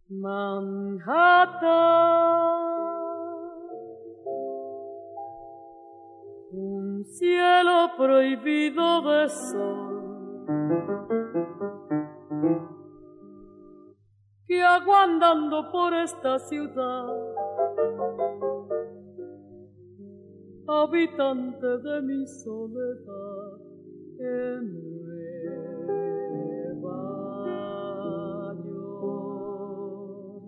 Manhattan, un cielo prohibido de sol que aguardando por esta ciudad, habitante de mi soledad en Nueva York.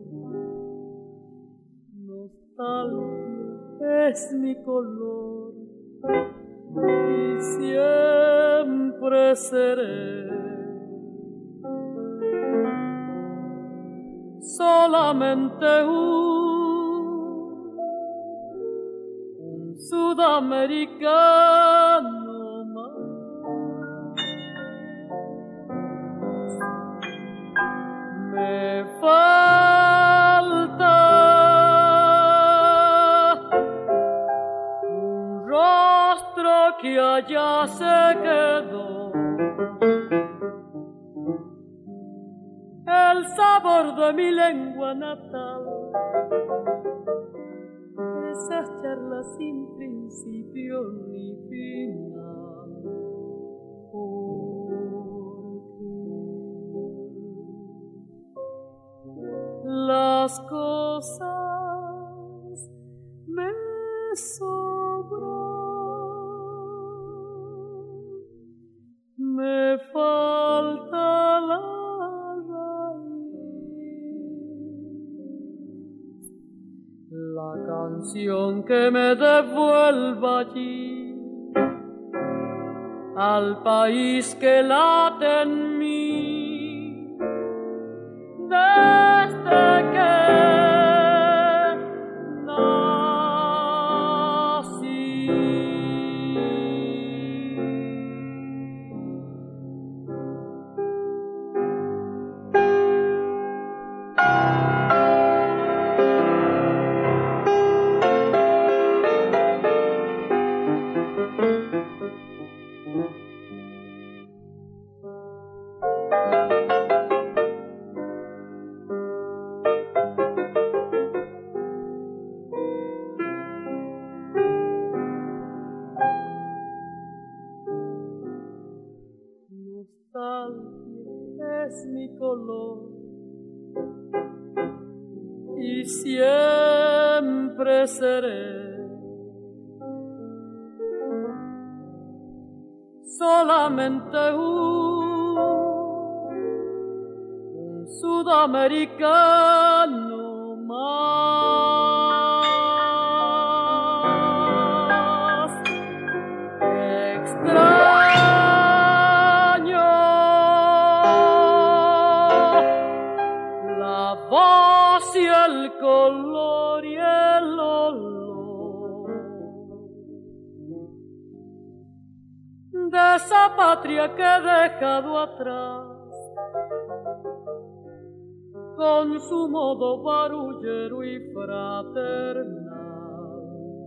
Nostalgia es mi color y siempre seré solamente un sudamericano más. Me falta un rostro que allá se quedó, el sabor de mi lengua natal, esas charlas sin principio ni final. Las cosas me sobran, me falta la canción que me devuelva allí al país que late en mí desde que es mi color y siempre seré solamente un sudamericano más. Extraño la voz y el color y el olor de esa patria que he dejado atrás, con su modo barullero y fraternal.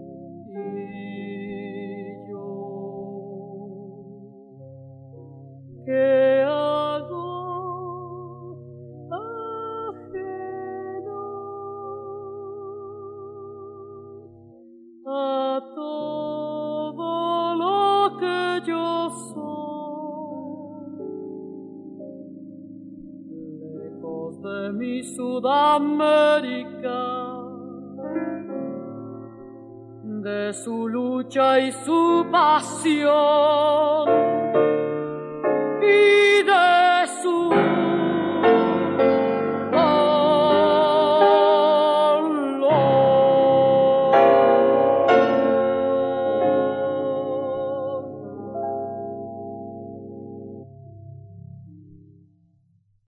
Y yo, ¿qué hago ajeno a todo lo que yo soy? Lejos de mi Sudamérica, de su lucha y su pasión.